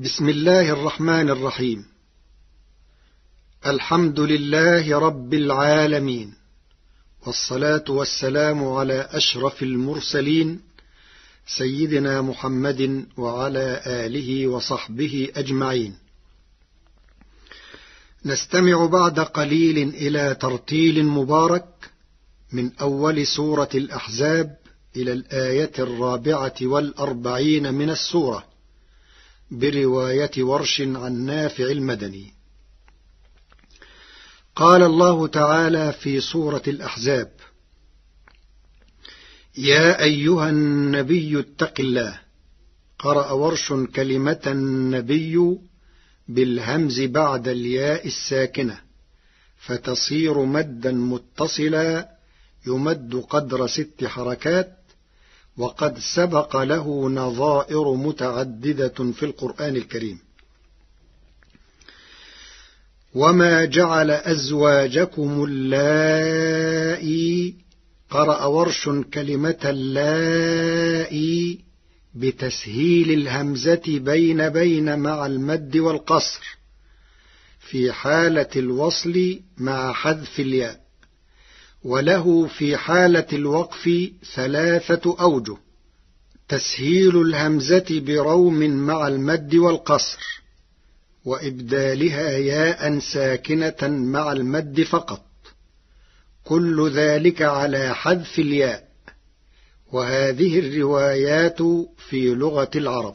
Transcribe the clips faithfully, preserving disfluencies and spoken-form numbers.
بسم الله الرحمن الرحيم. الحمد لله رب العالمين، والصلاة والسلام على أشرف المرسلين سيدنا محمد وعلى آله وصحبه أجمعين. نستمع بعد قليل إلى ترتيل مبارك من أول سورة الأحزاب إلى الآية الرابعة والأربعين من السورة، برواية ورش عن نافع المدني. قال الله تعالى في سورة الأحزاب: يا أيها النبي اتق الله. قرأ ورش كلمة النبي بالهمز بعد الياء الساكنة، فتصير مدا متصلا يمد قدر ست حركات، وقد سبق له نظائر متعددة في القرآن الكريم. وما جعل أزواجكم اللائي. قرأ ورش كلمة اللائي بتسهيل الهمزة بين بين مع المد والقصر في حالة الوصل مع حذف الياء، وله في حالة الوقف ثلاثة أوجه: تسهيل الهمزة بروم مع المد والقصر، وإبدالها ياء ساكنة مع المد فقط، كل ذلك على حذف الياء. وهذه الروايات في لغة العرب.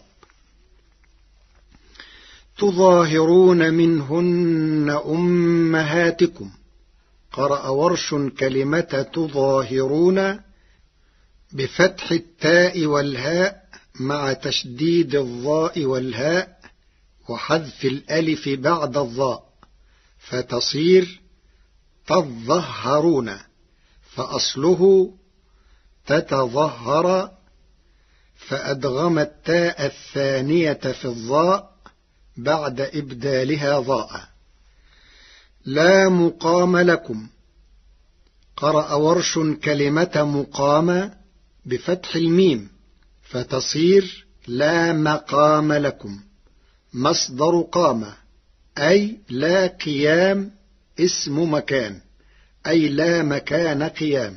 تظاهرون منهن أمهاتكم. قرأ ورش كلمة تظاهرون بفتح التاء والهاء مع تشديد الظاء والهاء وحذف الألف بعد الظاء، فتصير تظهرون، فأصله تتظهر، فأدغم التاء الثانية في الظاء بعد إبدالها ظاء. لا مقام لكم. قرأ ورش كلمة مقام بفتح الميم، فتصير لا مقام لكم، مصدر قام، أي لا قيام، اسم مكان، أي لا مكان قيام.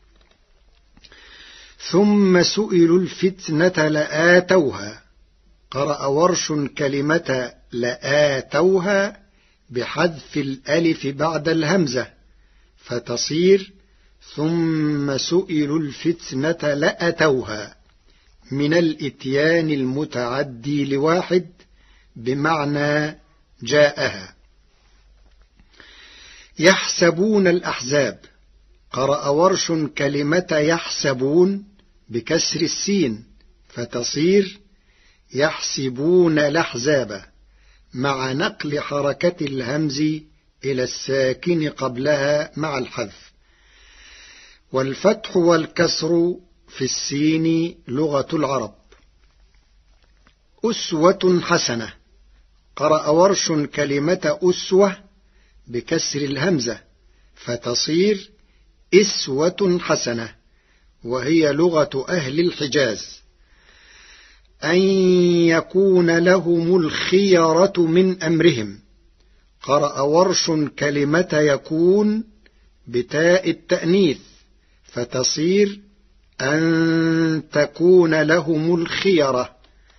ثم سئلوا الفتنة لآتوها. قرأ ورش كلمة لآتوها بحذف الألف بعد الهمزة، فتصير ثم سئلوا الفتنة لأتوها، من الإتيان المتعدي لواحد بمعنى جاءها. يحسبون الأحزاب. قرأ ورش كلمة يحسبون بكسر السين، فتصير يحسبون الأحزاب، مع نقل حركة الهمز إلى الساكن قبلها مع الحذف. والفتح والكسر في السين لغة العرب. أسوة حسنة. قرأ ورش كلمة أسوة بكسر الهمزة، فتصير إسوة حسنة، وهي لغة أهل الحجاز. أن يكون لهم الخيرة من أمرهم. قرأ ورش كلمة يكون بتاء التأنيث، فتصير أن تكون لهم الخيرة،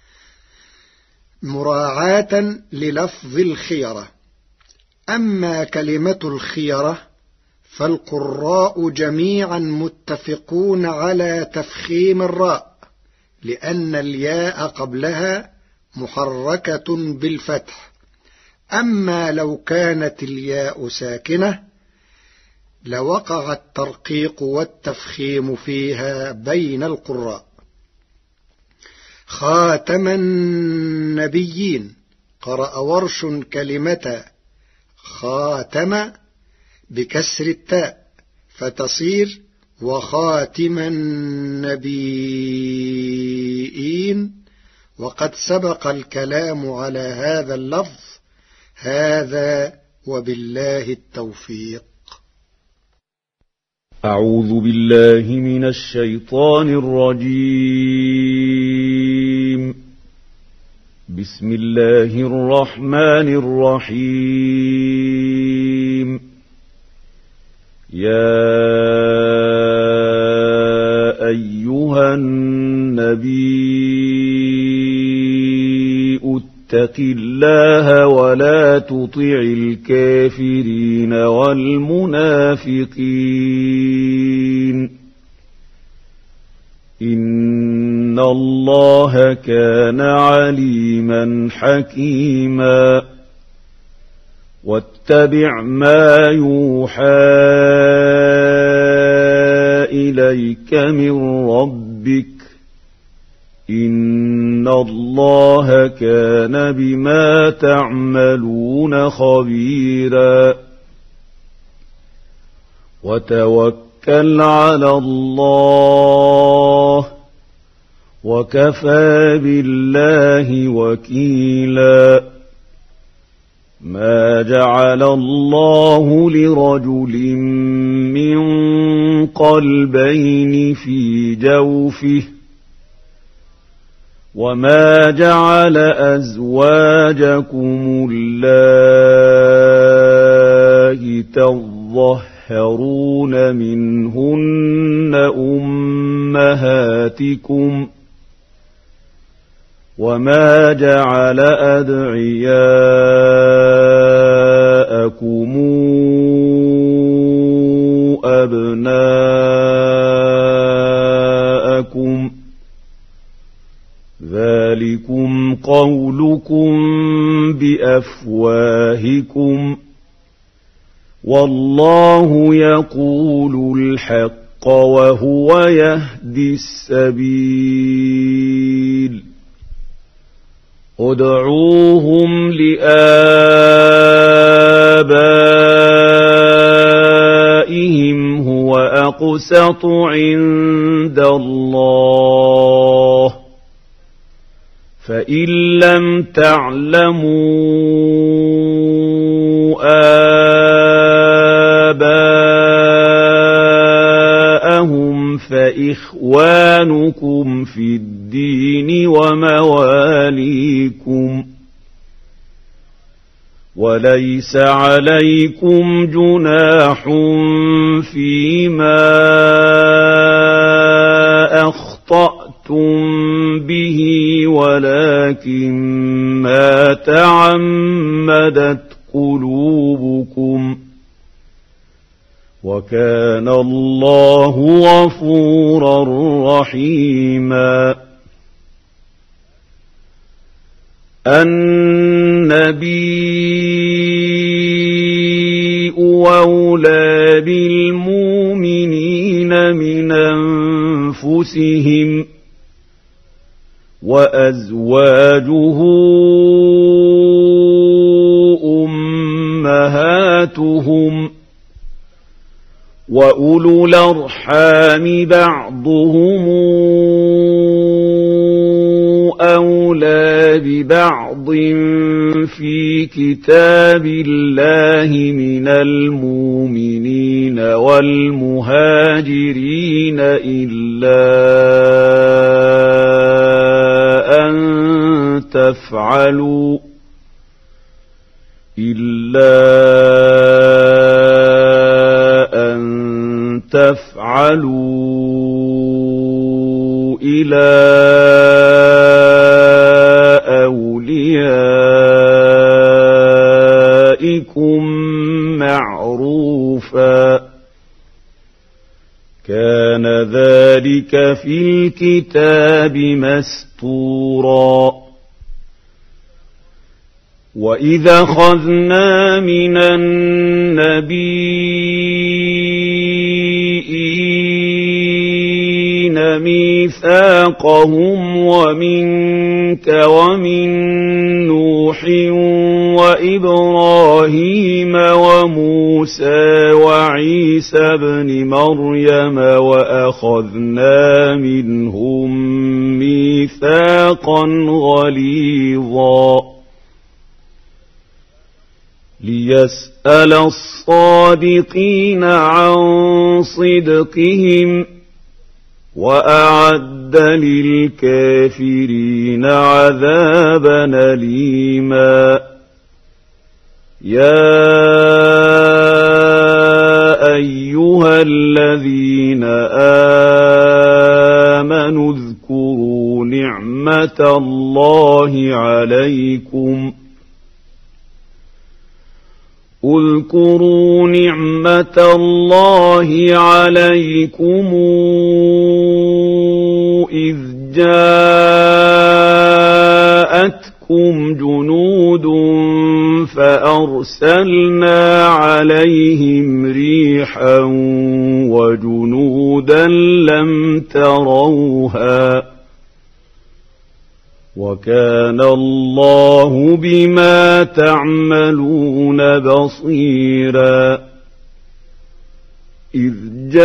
مراعاة للفظ الخيرة. أما كلمة الخيرة فالقراء جميعا متفقون على تفخيم الراء، لأن الياء قبلها محركة بالفتح. أما لو كانت الياء ساكنة لوقع الترقيق والتفخيم فيها بين القراء. خاتم النبيين. قرأ ورش كلمة خاتم بكسر التاء، فتصير وخاتم النبيين، وقد سبق الكلام على هذا اللفظ. هذا وبالله التوفيق. أعوذ بالله من الشيطان الرجيم. بسم الله الرحمن الرحيم يا أيها النبي اتق الله ولا تطع الكافرين والمنافقين إن الله كان عليما حكيما واتبع ما يوحى إليك من ربك إن الله كان بما تعملون خبيرا وتوكل على الله وكفى بالله وكيلا ما جعل الله لرجل من قلبين في جوفه وما جعل أزواجكم اللائي تظهرون منهن أمهاتكم وما جعل أدعياءكم أبناءكم ذلكم قولكم بأفواهكم والله يقول الحق وهو يهدي السبيل ادعوهم لآبائهم هو أقسط عند الله فإن لم تعلموا آباءهم فإخوانكم في الدين ومواليكم وليس عليكم جناح فيما أخطأتم به ولكن ما تعمدت قلوبكم وكان الله غفورا رحيما النبي أولى بالمؤمنين من أنفسهم وأزواجه أمهاتهم وأولو الأرحام بعضهم أولى ببعض في كتاب الله من المؤمنين والمهاجرين إلا أن تفعلوا إلا أن تفعلوا إلى أوليائكم معروفا كان ذلك في الكتاب مسطورا وإذا أخذنا من النبيين ميثاقهم ومنك ومن نوح وإبراهيم وموسى وعيسى ابن مريم وأخذنا منهم ميثاقا غليظا ليسأل الصادقين عن صدقهم وأعد للكافرين عذابا أليما يا أيها الذين آمنوا اذكروا نعمة الله عليكم اذكروا نعمة الله عليكم إذ جاءتكم جنود فأرسلنا عليهم ريحا وجنودا لم تروها وكان الله بما تعملون بصيرا إذ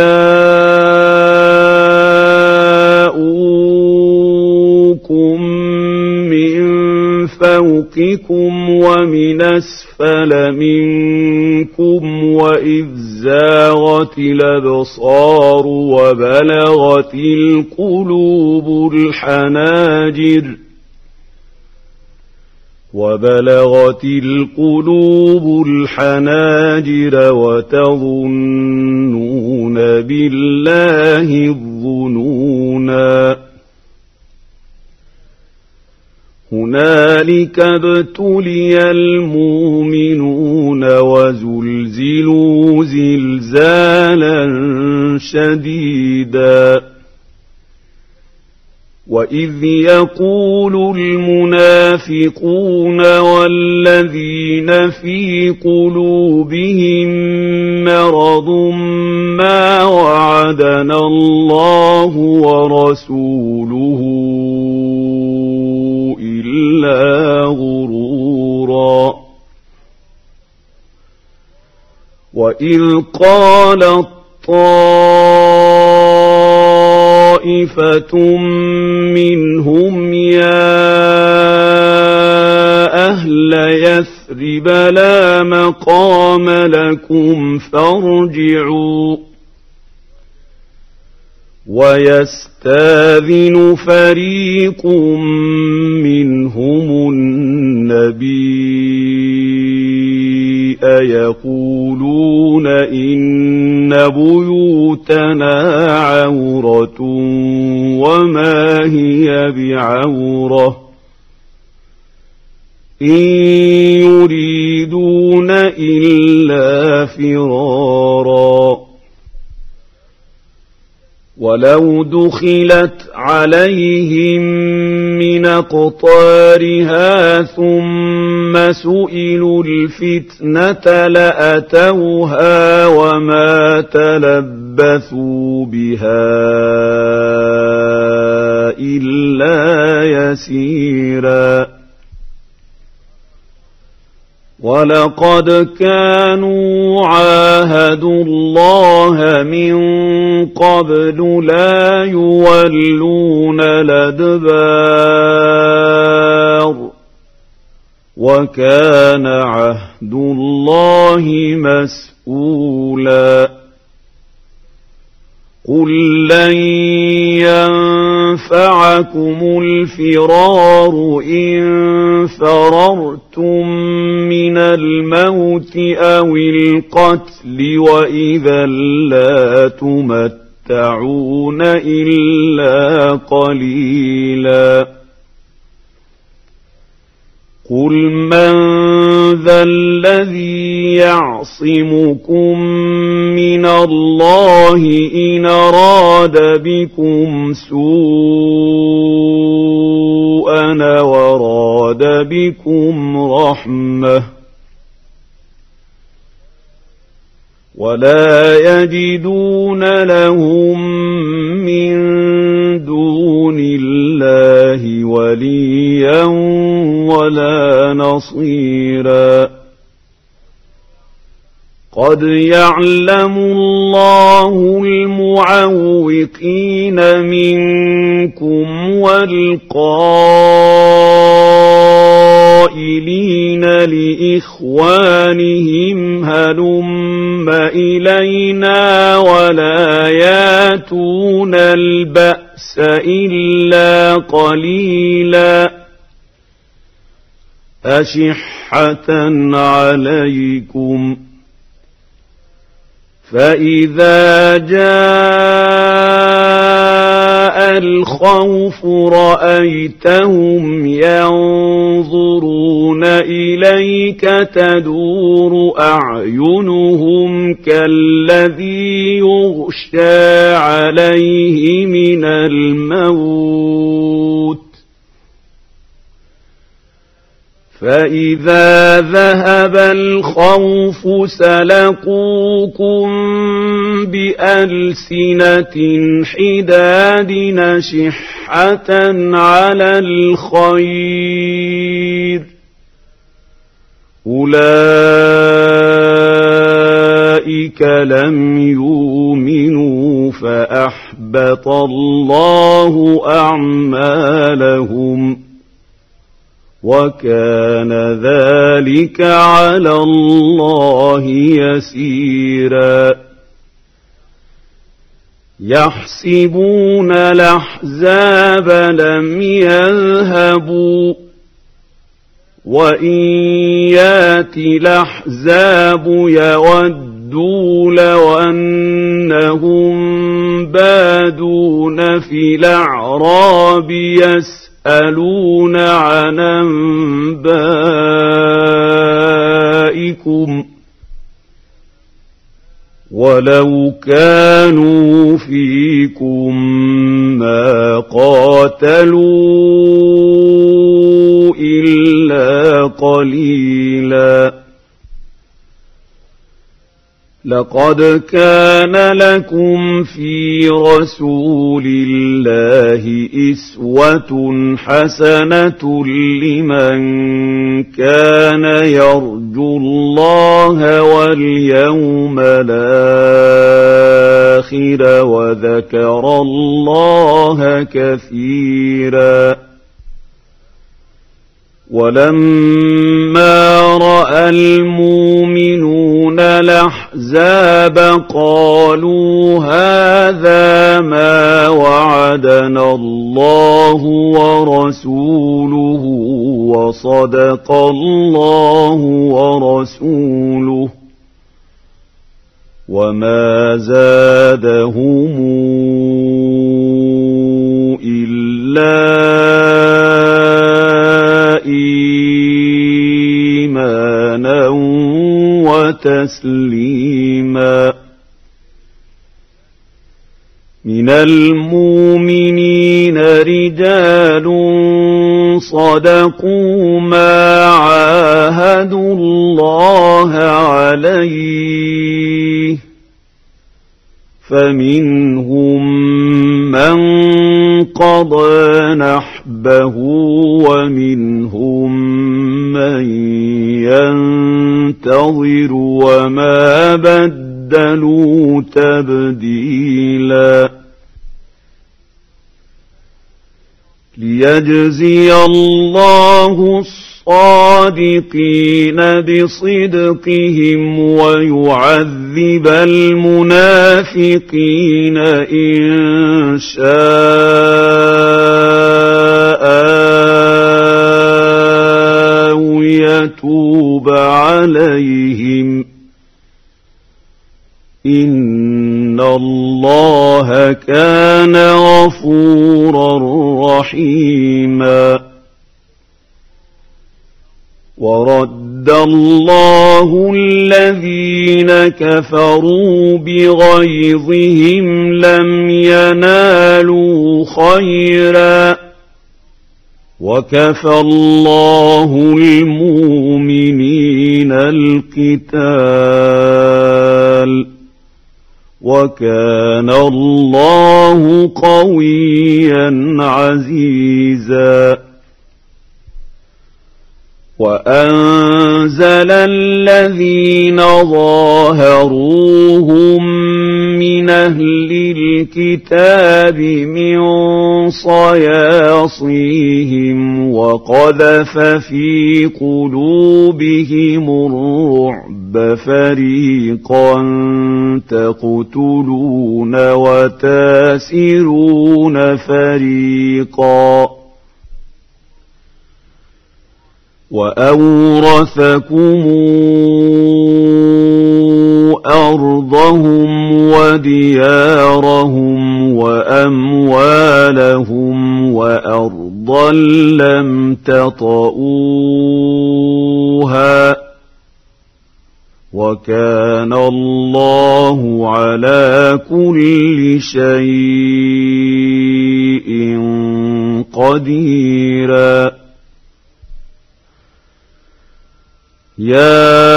جاءوكم من فوقكم ومن أسفل منكم وإذ زاغت الأبصار وبلغت القلوب الحناجر وبلغت القلوب الحناجر وتظنون بالله الظنونا هنالك ابتلي المؤمنون وزلزلوا زلزالا شديدا وإذ يقول المنافقون والذين في قلوبهم مرض ما وعدنا الله ورسوله إلا غرورا وإذ قالت طائفة منهم يا أهل يثرب لا مقام لكم فارجعوا ويستاذن فريق منهم النبي يقولون إن بيوتنا عورة وما هي بعورة إن يريدون إلا فرارا ولو دخلت عليهم من أقطارها ثم سئلوا الفتنة لأتوها وما تلبثوا بها إلا يسيرا ولقد كانوا عاهدوا الله من قبل لا يولون الأدبار وكان عهد الله مسؤولا قل لن ينفعكم الفرار إن فررتم من الموت أو القتل وإذا لا تمتعون إلا قليلا قل من ذا الذي يعصمكم من الله إن أراد بكم سوءا وراد بكم رحمة ولا يجدون لهم من دون الله وليا ولا نصيرا قد يعلم الله المعوقين منكم والقائلين لإخوانهم هلم إلينا ولا يأتون البأس إلا قليلا أشحة عليكم فإذا جاء الخوف رأيتهم ينظرون إليك تدور أعينهم كالذي يغشى عليه من الموت فإذا ذهب الخوف سلقوكم بألسنة حداد نشحة على الخير أولئك لم يؤمنوا فأحبط الله أعمالهم وكان ذلك على الله يسيرا يحسبون الأحزاب لم يذهبوا وإن يأتي الأحزاب يودوا لو أنهم بادون في الأعراب يسيرون يسألون عن أنبائكم ولو كانوا فيكم ما قاتلوا إلا قليلا لقد كان لكم في رسول الله أسوة حسنة لمن كان يرجو الله واليوم الآخر وذكر الله كثيرا ولما رأى المؤمنون الأحزاب قالوا هذا ما وعدنا الله ورسوله وصدق الله ورسوله وما زادهم إلا إيمانا وتسليما من المؤمنين رجال صدقوا ما عاهدوا الله عليه فمنهم من قضى نحبه ومنهم من ينتظر وما بدلوا تبديلا ليجزي الله الصادقين بصدقهم ويعذب المنافقين إن شاء أو يتوب عليهم إن الله كان غفورا رحيما ورد الله الذين كفروا بغيظهم لم ينالوا خيرا وكفى الله المؤمنين القتال وكان الله قويا عزيزا وأنزل الذين ظاهروهم من أهل الكتاب من صياصيهم وقذف في قلوبهم الرعب فريقا تقتلون وتاسرون فريقا وأورثكم أرضهم وديارهم وأموالهم وأرضا لم تطئوها وكان الله على كل شيء قديرا. يا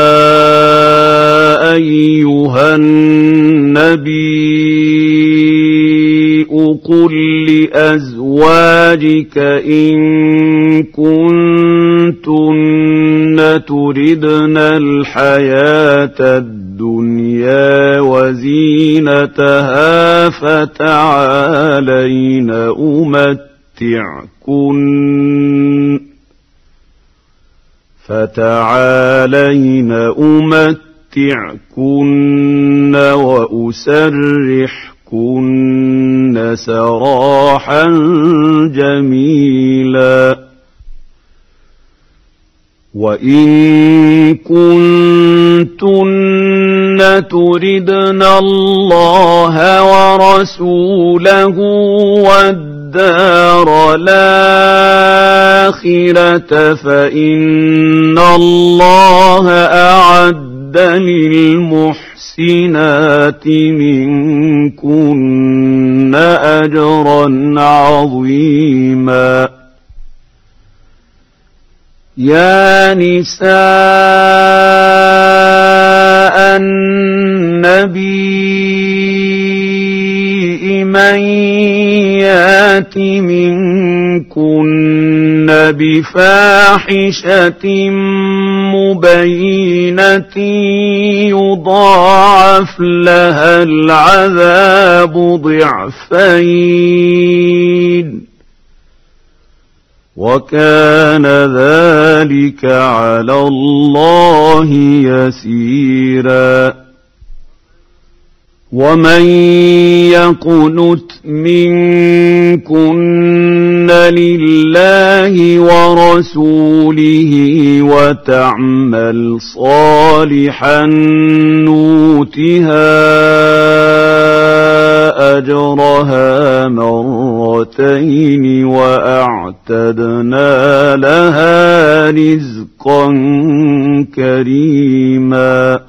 أيها النبي قل لأزواجك إن كنتن تردن الحياة الدنيا وزينتها فتعالين أمتعكن فتعالين أمتعكن وأسرحكن سراحا جميلا. وإن كنتن تردن الله ورسوله والدار الآخرة فإن الله أعد للمحسنات منكن أجرا عظيما. يا نساء النبي من يات منكن بفاحشة مبينة يضاعف لها العذاب ضعفين وكان ذلك على الله يسيرا. ومن يقنت منكن لله ورسوله وتعمل صالحا نؤتها أجرها مرتين وأعتدنا لها رزقا كريما.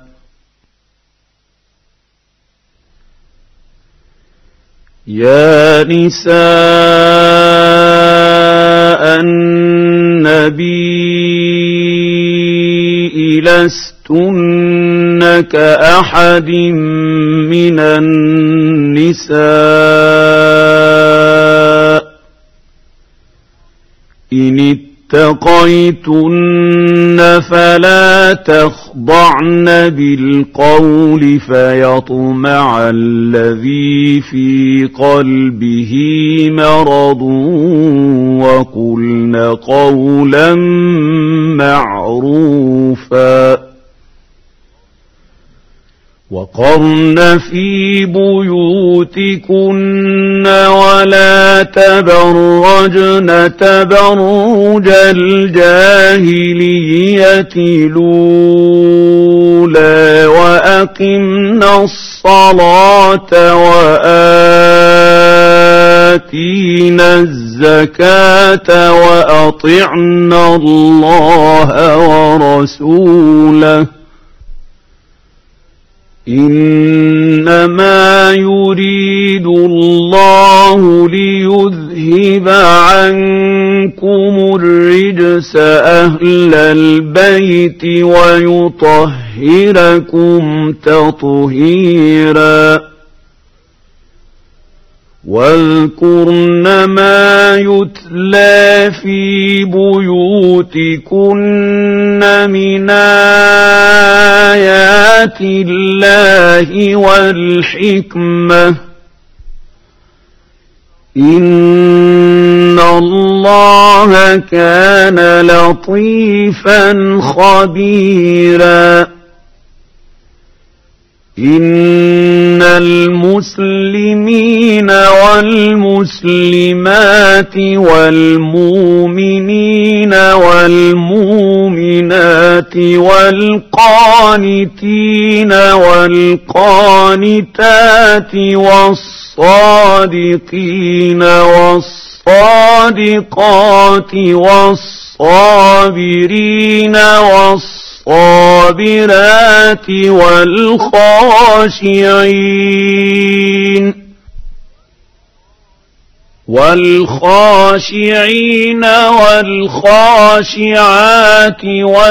يا نساء النبي لستن كأحد من النساء إن اتقيتن فلا تخضعن بالقول فيطمع الذي في قلبه مرض وقلن قولا معروفا. وقرن في بيوتكن ولا تبرجن تبرج الجاهلية الأولى وأقمنا الصلاة وآتينا الزكاة وأطعنا الله ورسوله إنما يريد الله ليذهب عنكم الرجس أهل البيت ويطهركم تطهيرا. واذكرن ما يتلى في بيوتكن من آيات الله والحكمة إن الله كان لطيفا خبيرا إن المسلمين والمسلمات والمؤمنين والمؤمنات والقانتين والقانتات والصادقين والصادقات والصابرين والصابرات والخاشعين والخاشعين والخاشعات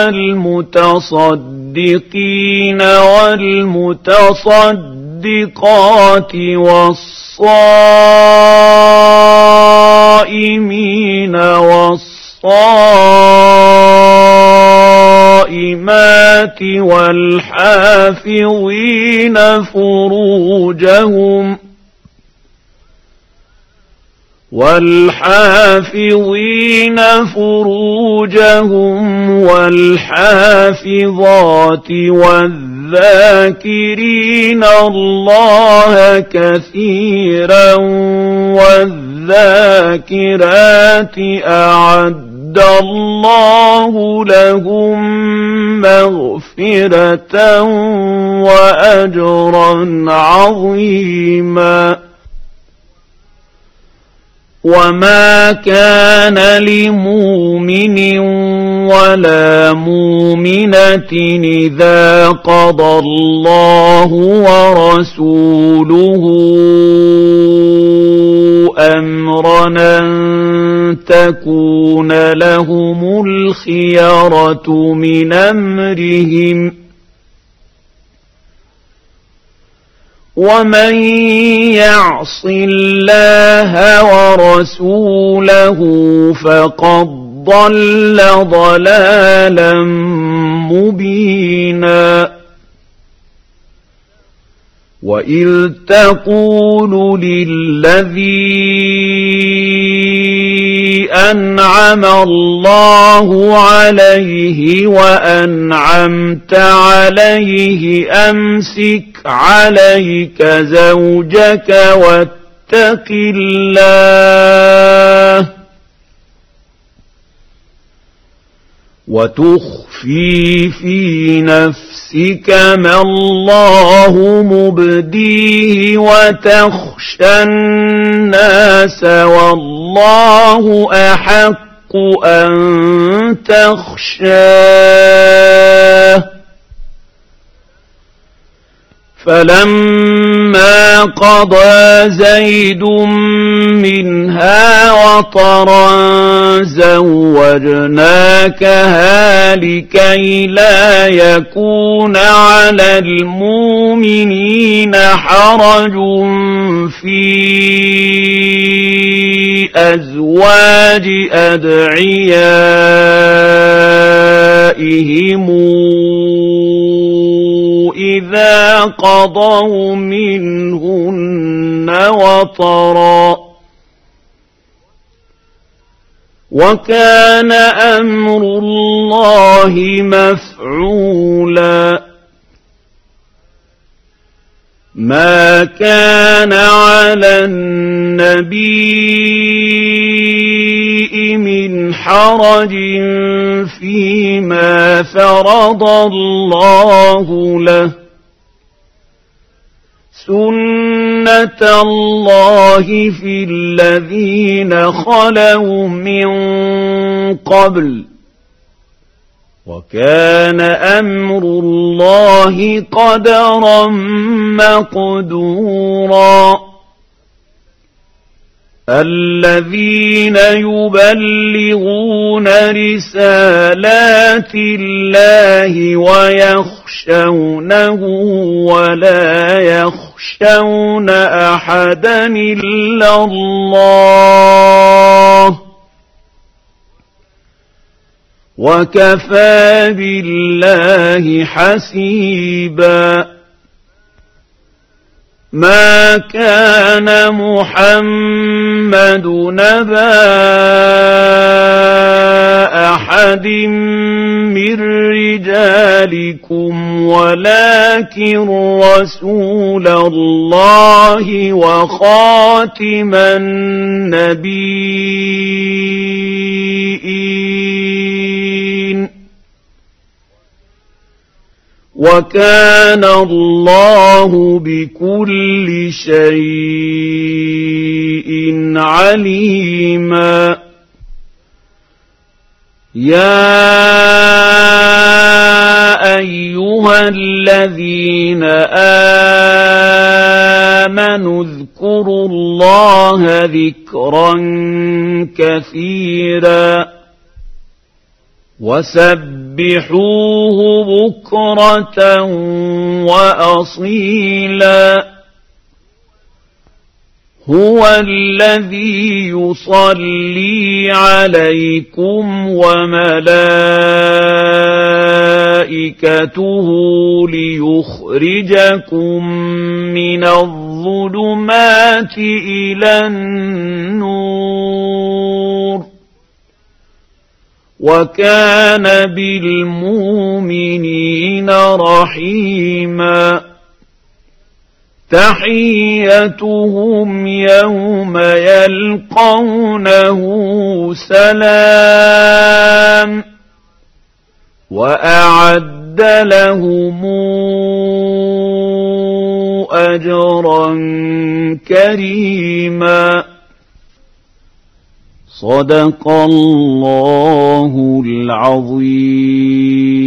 والمتصدقين والمتصدقات والصائمين والصائمات والحافظين فروجهم والحافظين فروجهم والحافظات والذاكرين الله كثيرا والذاكرات أعد الله لهم مغفرة وأجرا عظيما وما كان لمؤمن ولا مؤمنة إذا قضى الله ورسوله أمرا أن تكون لهم الخيرة من أمرهم ومن يعص الله ورسوله فقد ضل ضلالا مبينا وإذ تقول للذي أنعم الله عليه وأنعمت عليه أمسك عليك زوجك واتق الله وتخفي في نفسك ما الله مبديه وتخشى الناس والله أحق أن تخشاه فلما قضى زيد منها وطرا زوجناكها لكي لا يكون على المؤمنين حرج في أزواج أدعيائهم إذا قضوا منهن وطرا وكان أمر الله مفعولا ما كان على النبي من حرج فيما فرض الله له سنة الله في الذين خلوا من قبل وكان أمر الله قدرا مقدورا الذين يبلغون رسالات الله ويخشونه ولا يخشون أحدا إلا الله وكفى بالله حسيبا ما ما كان محمد نبا أحد من رجالكم ولكن رسول الله وخاتم النبيين وكان الله بكل شيء عليما يا أيها الذين آمنوا اذكروا الله ذكرا كثيرا وسبحوه بكرة وأصيلا هو الذي يصلي عليكم وملائكته ليخرجكم من الظلمات إلى النور وكان بالمؤمنين رحيما تحيتهم يوم يلقونه سلام وأعد لهم أجرا كريما صدق الله العظيم.